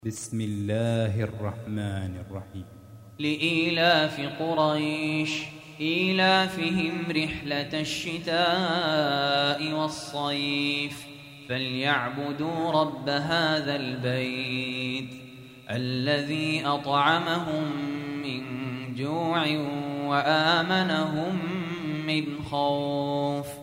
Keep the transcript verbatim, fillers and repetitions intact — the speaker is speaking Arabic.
بسم الله الرحمن الرحيم. لإيلاف قريش إيلافهم رحلة الشتاء والصيف فليعبدوا رب هذا البيت الذي أطعمهم من جوع وآمنهم من خوف.